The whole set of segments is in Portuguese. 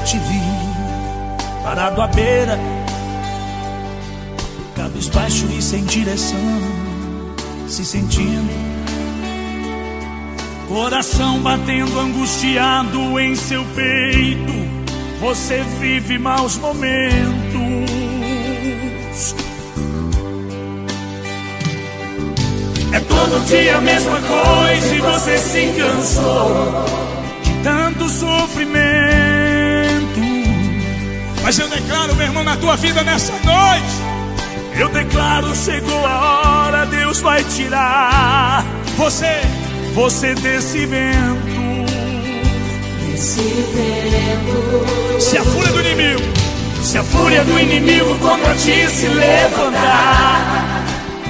te vi parado à beira, cabisbaixo e sem direção, se sentindo, coração batendo angustiado em seu peito. Você vive maus momentos. É todo dia a mesma coisa e você se cansou de tanto sofrimento. Mas eu declaro, meu irmão, na tua vida nessa noite, eu declaro, chegou a hora, Deus vai tirar você desse vento. Se a fúria do inimigo, se a fúria do inimigo contra ti se levantar,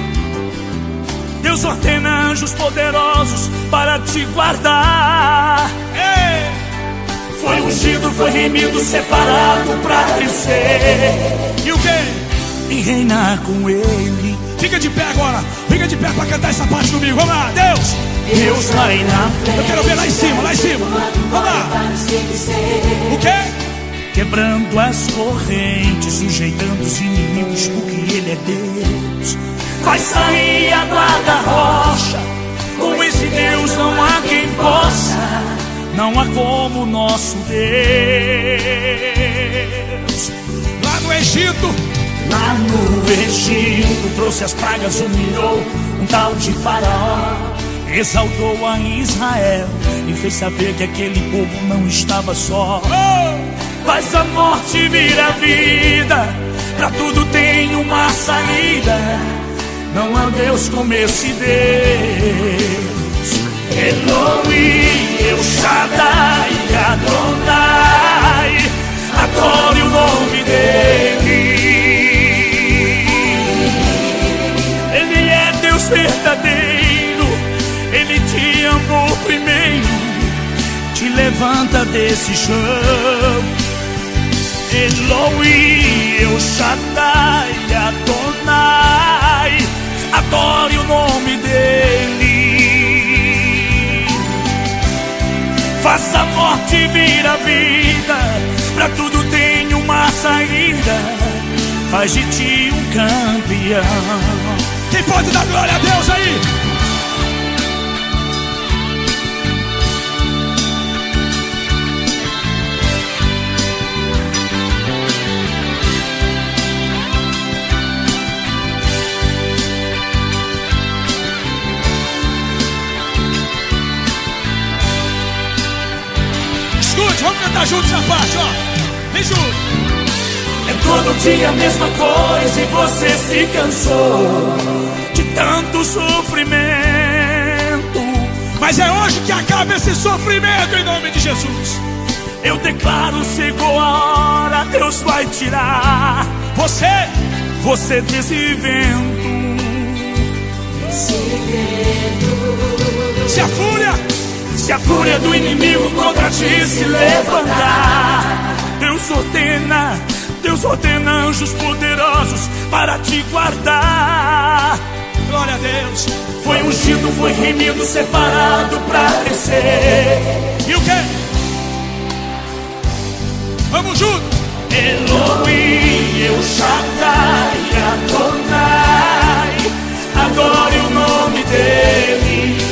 Deus ordena anjos poderosos para te guardar. Foi ungido, foi remido, separado para crescer. E o quê? E reinar com Ele. Fica de pé agora, fica de pé para cantar essa parte comigo. Vamos lá, Deus! Deus vai na frente. Eu quero ver lá em cima, lá em cima. Vamos lá. O quê? Quebrando as correntes, sujeitando os inimigos, porque Ele é Deus. Vai sair água da rocha, com esse Deus não há quem possa, não há como o nosso Deus. Lá no Egito, trouxe as pragas, humilhou um tal de Faraó, exaltou a Israel e fez saber que aquele povo não estava só. Faz a morte vir a vida, pra tudo tem uma saída. Não há Deus como esse Deus. Eloi, El Shaddai, Adonai, adore o nome dele. Ele é Deus verdadeiro, Ele te amou primeiro, te levanta desse chão. Eloi, El Shaddai, Adonai, adore o nome dele. Faça a morte vir a vida, pra tudo tem uma saída. Faz de ti um campeão. Quem pode dar glória a Deus aí? Vamos cantar juntos essa parte, ó. Vem junto. É todo dia a mesma coisa e você se cansou de tanto sofrimento. Mas é hoje que acaba esse sofrimento em nome de Jesus. Eu declaro, chegou a hora, Deus vai tirar você desse vento. Se a fúria do inimigo contra ti se levantar, Deus ordena anjos poderosos para te guardar. Glória a Deus. Foi ungido, foi remido, separado para crescer. E o quê? Vamos junto. Eloi, El Shaddai, Adonai, adore o nome dele.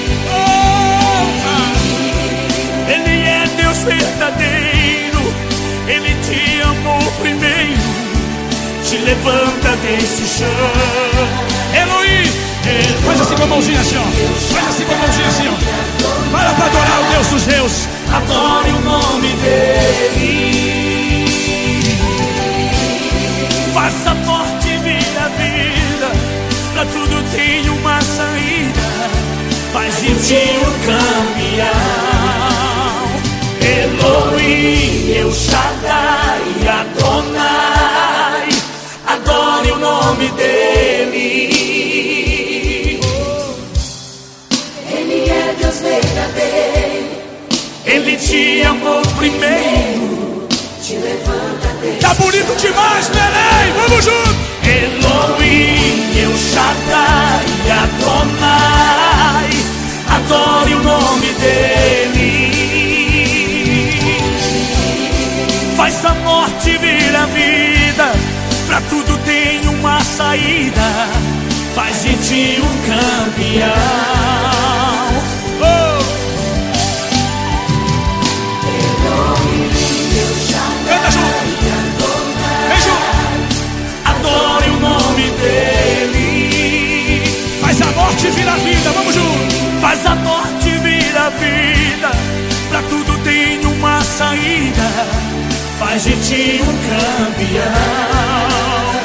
Ele é Deus verdadeiro, Ele te amou primeiro, te levanta desse chão. Eloi, faz assim com a mãozinha assim, ó. Faz assim com a mãozinha assim, ó. Para adorar o Deus dos Deus. Adore o nome dele. Faça a morte vir a vida, pra tudo tem uma saída. Faz de ti um campeão. Eloi, El Shaddai, Adonai, adore o nome dele. Ele é Deus verdadeiro, Ele te amou primeiro, te levanta dele. Tá bonito demais, Belém, vamos junto. Eloi, El Shaddai, Adonai, adore o nome dele. vira vida, pra tudo tem uma saída, faz de ti um campeão. Canta junto, vem junto. Adore o nome dele. Faz a morte virar vida, vamos junto. Faz a morte virar vida, pra tudo tem uma saída, faz de ti um campeão.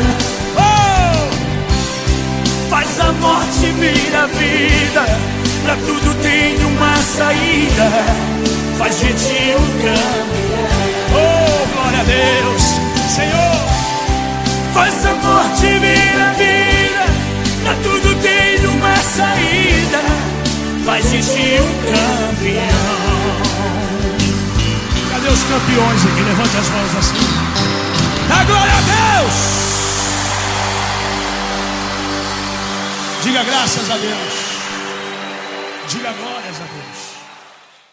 Faz a morte virar vida, pra tudo tem uma saída, faz de ti um campeão. Oh, glória a Deus, Senhor. Faz a morte virar vida, pra tudo tem uma saída, faz de ti um campeão. Cadê os campeões aqui? Levante as mãos assim. Dá glória a Deus. Diga graças a Deus. Diga glórias a Deus.